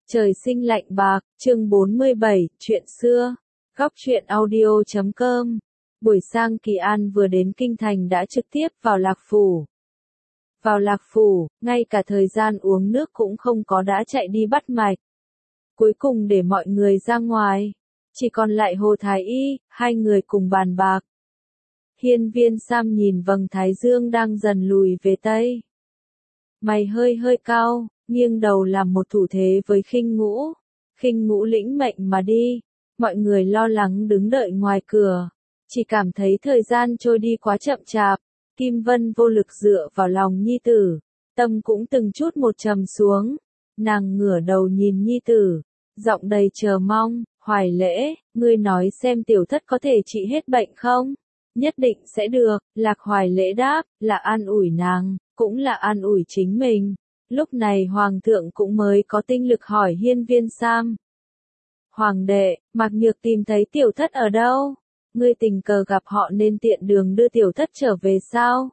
Trời sinh lạnh bạc, chương 47, chuyện xưa. Góc truyện audio.com. Buổi sang Kỳ An vừa đến Kinh Thành đã trực tiếp vào Lạc Phủ. Vào Lạc Phủ, ngay cả thời gian uống nước cũng không có đã chạy đi bắt mạch. Cuối cùng để mọi người ra ngoài. Chỉ còn lại Hồ Thái Y, hai người cùng bàn bạc. Hiên Viên Sam nhìn vầng thái dương đang dần lùi về Tây. Mày hơi cao, nghiêng đầu làm một thủ thế với Khinh Ngũ. Khinh Ngũ lĩnh mệnh mà đi. Mọi người lo lắng đứng đợi ngoài cửa. Chỉ cảm thấy thời gian trôi đi quá chậm chạp. Kim Vân vô lực dựa vào lòng nhi tử. Tâm cũng từng chút một trầm xuống. Nàng ngửa đầu nhìn nhi tử. Giọng đầy chờ mong. Hoài Lễ, ngươi nói xem tiểu thất có thể trị hết bệnh không? Nhất định sẽ được. Lạc Hoài Lễ đáp, là an ủi nàng, cũng là an ủi chính mình. Lúc này Hoàng thượng cũng mới có tinh lực hỏi Hiên Viên Sam. Hoàng đệ, Mạc Nhược tìm thấy tiểu thất ở đâu? Ngươi tình cờ gặp họ nên tiện đường đưa tiểu thất trở về sao?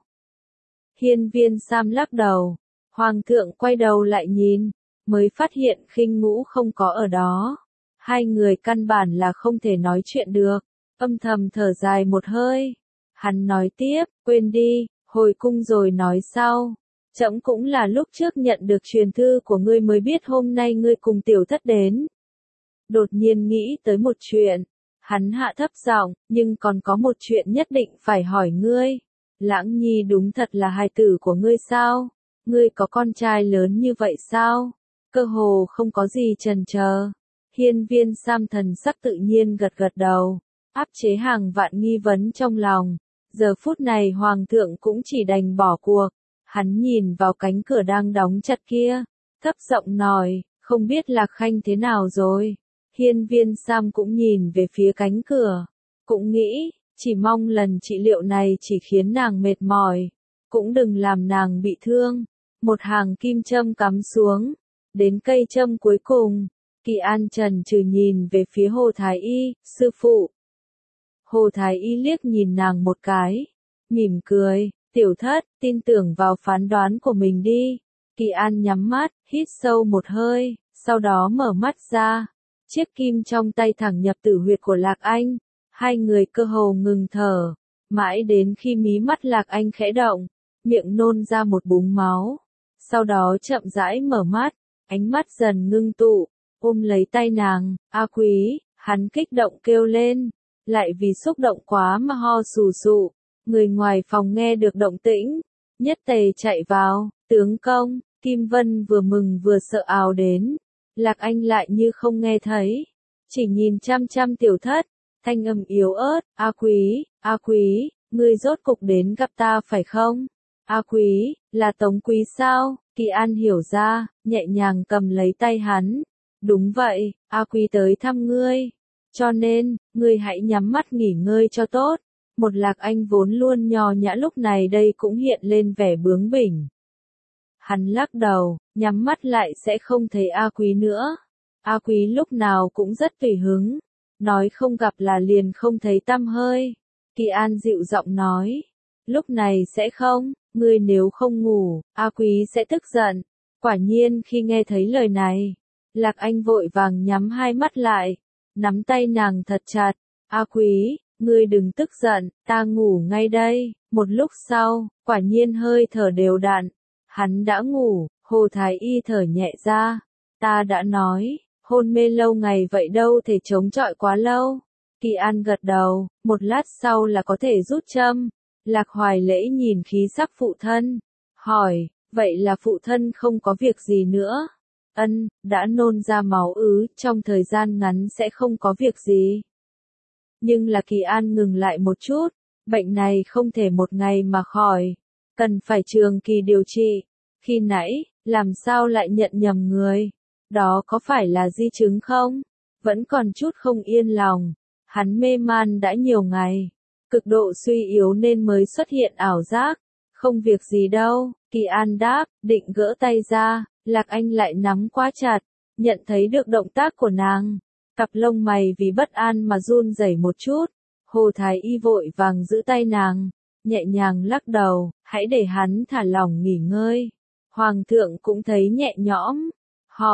Hiên Viên Sam lắc đầu. Hoàng thượng quay đầu lại nhìn, mới phát hiện Khinh Ngũ không có ở đó. Hai người căn bản là không thể nói chuyện được. Âm thầm thở dài một hơi. Hắn nói tiếp, quên đi, hồi cung rồi nói sau. Trẫm cũng là lúc trước nhận được truyền thư của ngươi mới biết hôm nay ngươi cùng tiểu thất đến. Đột nhiên nghĩ tới một chuyện. Hắn hạ thấp giọng, nhưng còn có một chuyện nhất định phải hỏi ngươi. Lãng Nhi đúng thật là hài tử của ngươi sao? Ngươi có con trai lớn như vậy sao? Cơ hồ không có gì chần chờ. Hiên Viên Sam thần sắc tự nhiên gật gật đầu. Áp chế hàng vạn nghi vấn trong lòng. Giờ phút này Hoàng thượng cũng chỉ đành bỏ cuộc. Hắn nhìn vào cánh cửa đang đóng chặt kia. Thấp giọng nói, không biết Lạc Khanh thế nào rồi. Hiên Viên Sam cũng nhìn về phía cánh cửa. Cũng nghĩ, chỉ mong lần trị liệu này chỉ khiến nàng mệt mỏi. Cũng đừng làm nàng bị thương. Một hàng kim châm cắm xuống. Đến cây châm cuối cùng. Kỳ An chần chừ nhìn về phía Hồ Thái Y, sư phụ. Hồ Thái Y liếc nhìn nàng một cái. Mỉm cười, tiểu thất, tin tưởng vào phán đoán của mình đi. Kỳ An nhắm mắt, hít sâu một hơi, sau đó mở mắt ra. Chiếc kim trong tay thẳng nhập tử huyệt của Lạc Anh. Hai người cơ hồ ngừng thở. Mãi đến khi mí mắt Lạc Anh khẽ động, miệng nôn ra một búng máu. Sau đó chậm rãi mở mắt, ánh mắt dần ngưng tụ. Ôm lấy tay nàng, A Quý, hắn kích động kêu lên, lại vì xúc động quá mà ho sù sụ. Người ngoài phòng nghe được động tĩnh, nhất tề chạy vào, tướng công. Kim Vân vừa mừng vừa sợ ào đến. Lạc Anh lại như không nghe thấy, chỉ nhìn chăm chăm tiểu thất, thanh âm yếu ớt, A Quý, ngươi rốt cục đến gặp ta phải không? A Quý, là Tống Quý sao? Kỳ An hiểu ra, nhẹ nhàng cầm lấy tay hắn. Đúng vậy, A Quý tới thăm ngươi. Cho nên, ngươi hãy nhắm mắt nghỉ ngơi cho tốt. Một Lạc Anh vốn luôn nho nhã lúc này đây cũng hiện lên vẻ bướng bỉnh. Hắn lắc đầu, nhắm mắt lại sẽ không thấy A Quý nữa. A Quý lúc nào cũng rất tùy hứng. Nói không gặp là liền không thấy tăm hơi. Kỳ An dịu giọng nói. Lúc này sẽ không, ngươi nếu không ngủ, A Quý sẽ tức giận. Quả nhiên khi nghe thấy lời này, Lạc Anh vội vàng nhắm hai mắt lại, nắm tay nàng thật chặt. A Quý, ngươi đừng tức giận, ta ngủ ngay đây. Một lúc sau, quả nhiên hơi thở đều đặn. Hắn đã ngủ. Hồ Thái Y thở nhẹ ra. Ta đã nói, hôn mê lâu ngày vậy đâu thể chống chọi quá lâu. Kỳ An gật đầu, một lát sau là có thể rút châm. Lạc Hoài Lễ nhìn khí sắc phụ thân, hỏi, vậy là phụ thân không có việc gì nữa? Ân, đã nôn ra máu ứ, trong thời gian ngắn sẽ không có việc gì. Nhưng là Kỳ An ngừng lại một chút, bệnh này không thể một ngày mà khỏi, cần phải trường kỳ điều trị. Khi nãy, làm sao lại nhận nhầm người? Đó có phải là di chứng không? Vẫn còn chút không yên lòng. Hắn mê man đã nhiều ngày, cực độ suy yếu nên mới xuất hiện ảo giác. Không việc gì đâu, Kỳ An đáp, định gỡ tay ra. Lạc Anh lại nắm quá chặt, nhận thấy được động tác của nàng. Cặp lông mày vì bất an mà run rẩy một chút. Hồ Thái Y vội vàng giữ tay nàng, nhẹ nhàng lắc đầu, hãy để hắn thả lỏng nghỉ ngơi. Hoàng thượng cũng thấy nhẹ nhõm, hỏi,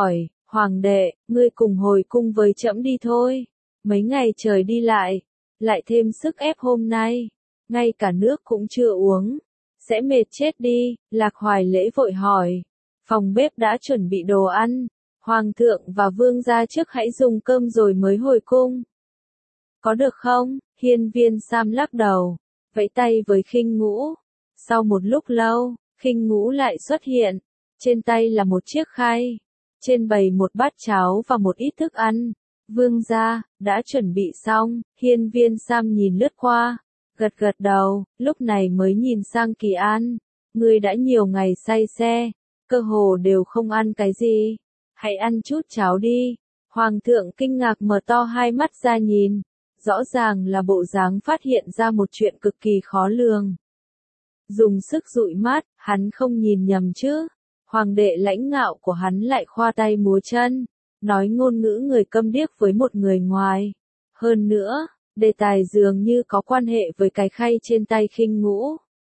Hoàng đệ, ngươi cùng hồi cung với trẫm đi thôi. Mấy ngày trời đi lại thêm sức ép hôm nay, ngay cả nước cũng chưa uống, sẽ mệt chết đi. Lạc Hoài Lễ vội hỏi, phòng bếp đã chuẩn bị đồ ăn, hoàng thượng và vương gia trước hãy dùng cơm rồi mới hồi cung. Có được không? Hiên Viên Sam lắc đầu, vẫy tay với Khinh Ngũ. Sau một lúc lâu, Khinh Ngũ lại xuất hiện, trên tay là một chiếc khay, trên bày một bát cháo và một ít thức ăn. Vương gia, đã chuẩn bị xong. Hiên Viên Sam nhìn lướt qua, gật gật đầu, lúc này mới nhìn sang Kỳ An. Ngươi đã nhiều ngày say xe, cơ hồ đều không ăn cái gì. Hãy ăn chút cháo đi. Hoàng thượng kinh ngạc mở to hai mắt ra nhìn, rõ ràng là bộ dáng phát hiện ra một chuyện cực kỳ khó lường. Dùng sức dụi mắt, hắn không nhìn nhầm chứ. Hoàng đệ lãnh ngạo của hắn lại khoa tay múa chân, nói ngôn ngữ người câm điếc với một người ngoài. Hơn nữa, đề tài dường như có quan hệ với cái khay trên tay Khinh Ngũ.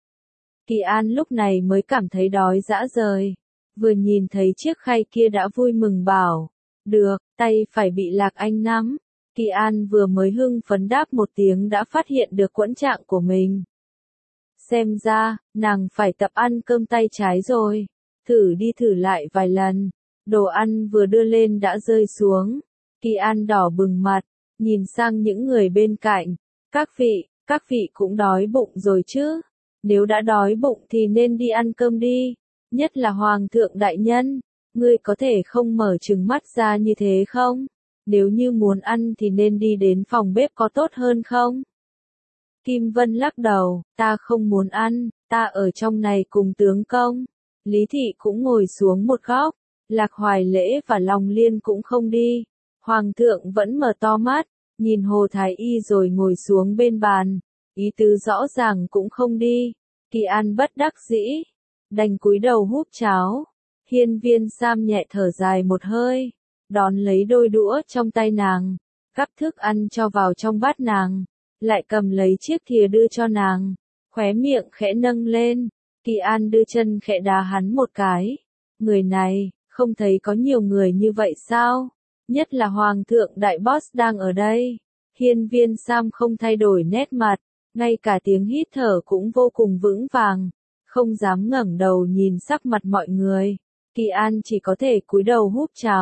Kỳ An lúc này mới cảm thấy đói dã rời. Vừa nhìn thấy chiếc khay kia đã vui mừng bảo, được, tay phải bị Lạc Anh nắm. Kỳ An vừa mới hưng phấn đáp một tiếng đã phát hiện được quẫn trạng của mình. Xem ra, nàng phải tập ăn cơm tay trái rồi. Thử đi thử lại vài lần. Đồ ăn vừa đưa lên đã rơi xuống. Kỳ An đỏ bừng mặt, nhìn sang những người bên cạnh. Các vị cũng đói bụng rồi chứ. Nếu đã đói bụng thì nên đi ăn cơm đi. Nhất là Hoàng thượng đại nhân. Ngươi có thể không mở trừng mắt ra như thế không? Nếu như muốn ăn thì nên đi đến phòng bếp có tốt hơn không? Kim Vân lắc đầu, ta không muốn ăn, ta ở trong này cùng tướng công. Lý Thị cũng ngồi xuống một góc, Lạc Hoài Lễ và Long Liên cũng không đi. Hoàng thượng vẫn mở to mắt, nhìn Hồ Thái Y rồi ngồi xuống bên bàn, ý tứ rõ ràng cũng không đi. Kỳ An bất đắc dĩ, đành cúi đầu húp cháo. Hiên Viên Sam nhẹ thở dài một hơi, đón lấy đôi đũa trong tay nàng, gắp thức ăn cho vào trong bát nàng, lại cầm lấy chiếc thìa đưa cho nàng, khóe miệng khẽ nâng lên. Kỳ An đưa chân khẽ đá hắn một cái. Người này, không thấy có nhiều người như vậy sao? Nhất là Hoàng thượng đại boss đang ở đây. Hiên Viên Sam không thay đổi nét mặt, ngay cả tiếng hít thở cũng vô cùng vững vàng, không dám ngẩng đầu nhìn sắc mặt mọi người. Kỳ An chỉ có thể cúi đầu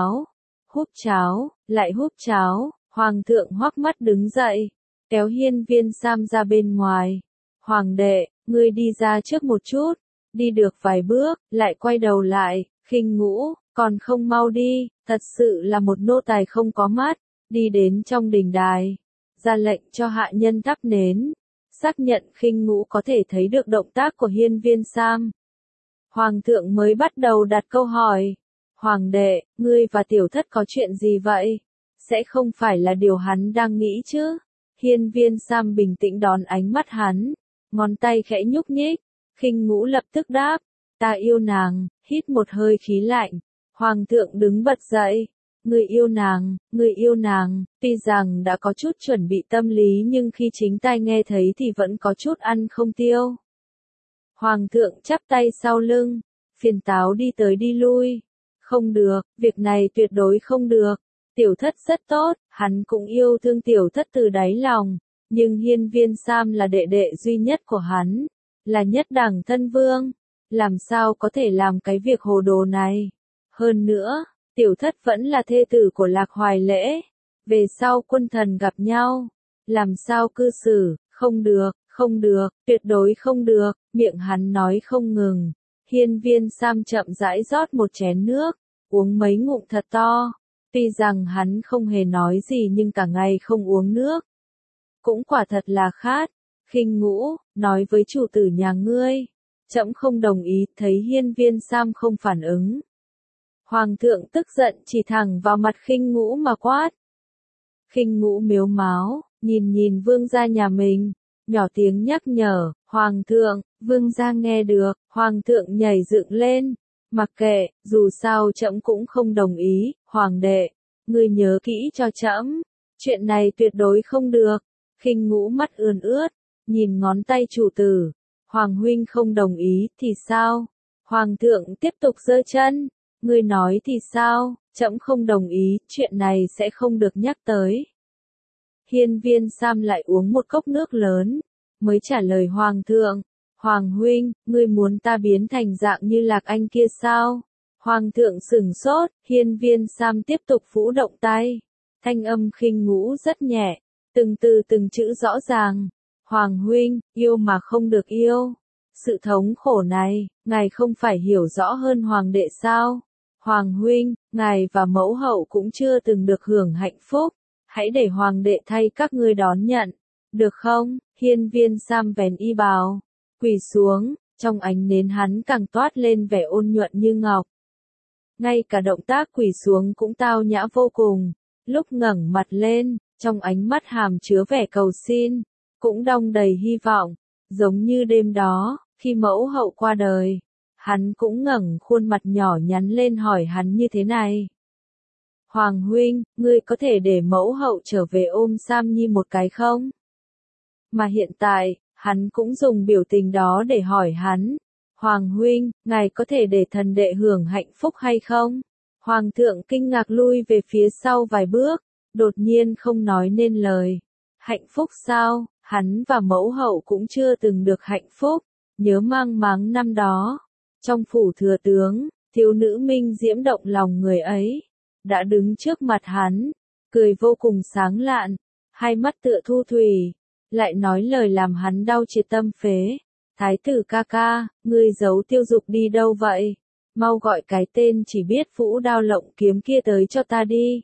húp cháo, lại húp cháo. Hoàng thượng hoắc mắt đứng dậy, kéo Hiên Viên Sam ra bên ngoài. Hoàng đệ, ngươi đi ra trước một chút. Đi được vài bước, lại quay đầu lại, Khinh Ngũ, còn không mau đi, thật sự là một nô tài không có mắt. Đi đến trong đình đài, ra lệnh cho hạ nhân thắp nến, xác nhận Khinh Ngũ có thể thấy được động tác của Hiên Viên Sam. Hoàng thượng mới bắt đầu đặt câu hỏi, Hoàng đệ, ngươi và tiểu thất có chuyện gì vậy? Sẽ không phải là điều hắn đang nghĩ chứ? Hiên Viên Sam bình tĩnh đón ánh mắt hắn, ngón tay khẽ nhúc nhích. Khinh Ngũ lập tức đáp, ta yêu nàng. Hít một hơi khí lạnh, Hoàng thượng đứng bật dậy. Người yêu nàng. Tuy rằng đã có chút chuẩn bị tâm lý nhưng khi chính tai nghe thấy thì vẫn có chút ăn không tiêu. Hoàng thượng chắp tay sau lưng, phiền táo đi tới đi lui. Không được, việc này tuyệt đối không được. Tiểu thất rất tốt, hắn cũng yêu thương tiểu thất từ đáy lòng. Nhưng Hiên Viên Sam là đệ đệ duy nhất của hắn, là nhất đẳng thân vương. Làm sao có thể làm cái việc hồ đồ này? Hơn nữa, tiểu thất vẫn là thê tử của Lạc Hoài Lễ. Về sau quân thần gặp nhau, làm sao cư xử? Không được, tuyệt đối không được. Miệng hắn nói không ngừng. Hiên Viên Sam chậm rãi rót một chén nước, uống mấy ngụm thật to. Tuy rằng hắn không hề nói gì nhưng cả ngày không uống nước, cũng quả thật là khát. Khinh Ngũ, nói với chủ tử nhà ngươi, trẫm không đồng ý. Thấy Hiên Viên Sam không phản ứng, Hoàng thượng tức giận chỉ thẳng vào mặt Khinh Ngũ mà quát. Khinh Ngũ mếu máo, nhìn vương gia nhà mình, nhỏ tiếng nhắc nhở, Hoàng thượng. Vương gia nghe được, Hoàng thượng nhảy dựng lên, mặc kệ, dù sao trẫm cũng không đồng ý. Hoàng đệ, ngươi nhớ kỹ cho trẫm, chuyện này tuyệt đối không được. Khinh Ngũ mắt ươn ướt, nhìn ngón tay chủ tử. Hoàng huynh không đồng ý thì sao? Hoàng thượng tiếp tục giơ chân, ngươi nói thì sao, trẫm không đồng ý, chuyện này sẽ không được nhắc tới. Hiên Viên Sam lại uống một cốc nước lớn, mới trả lời Hoàng thượng, Hoàng huynh, ngươi muốn ta biến thành dạng như Lạc Anh kia sao? Hoàng thượng sửng sốt, Hiên Viên Sam tiếp tục vũ động tay, thanh âm khinh ngũ rất nhẹ, từng từ từng chữ rõ ràng. Hoàng huynh, yêu mà không được yêu. Sự thống khổ này, ngài không phải hiểu rõ hơn hoàng đệ sao? Hoàng huynh, ngài và mẫu hậu cũng chưa từng được hưởng hạnh phúc. Hãy để hoàng đệ thay các ngươi đón nhận. Được không? Hiên Viên Sam vén y bào, quỳ xuống, trong ánh nến hắn càng toát lên vẻ ôn nhuận như ngọc. Ngay cả động tác quỳ xuống cũng tao nhã vô cùng. Lúc ngẩng mặt lên, trong ánh mắt hàm chứa vẻ cầu xin, cũng đong đầy hy vọng, giống như đêm đó, khi mẫu hậu qua đời, hắn cũng ngẩng khuôn mặt nhỏ nhắn lên hỏi hắn như thế này. Hoàng huynh, ngươi có thể để mẫu hậu trở về ôm Sam Nhi một cái không? Mà hiện tại, hắn cũng dùng biểu tình đó để hỏi hắn. Hoàng huynh, ngài có thể để thần đệ hưởng hạnh phúc hay không? Hoàng thượng kinh ngạc lui về phía sau vài bước, đột nhiên không nói nên lời. Hạnh phúc sao? Hắn và mẫu hậu cũng chưa từng được hạnh phúc. Nhớ mang máng năm đó, trong phủ thừa tướng, thiếu nữ minh diễm động lòng người ấy, đã đứng trước mặt hắn, cười vô cùng sáng lạn, hai mắt tựa thu thủy, lại nói lời làm hắn đau triệt tâm phế. Thái tử ca ca, ngươi giấu Tiêu Dục đi đâu vậy? Mau gọi cái tên chỉ biết vũ đao lộng kiếm kia tới cho ta đi.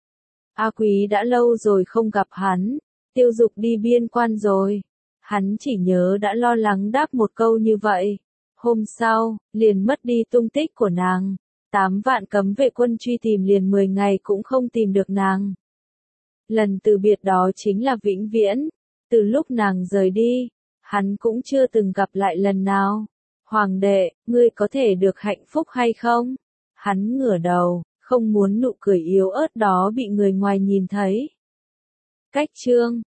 A Quý đã lâu rồi không gặp hắn, Tiêu Dục đi biên quan rồi. Hắn chỉ nhớ đã lo lắng đáp một câu như vậy. Hôm sau, liền mất đi tung tích của nàng. 8 vạn cấm vệ quân truy tìm liền 10 ngày cũng không tìm được nàng. Lần từ biệt đó chính là vĩnh viễn. Từ lúc nàng rời đi, hắn cũng chưa từng gặp lại lần nào. Hoàng đệ, ngươi có thể được hạnh phúc hay không? Hắn ngửa đầu, không muốn nụ cười yếu ớt đó bị người ngoài nhìn thấy. Cách chương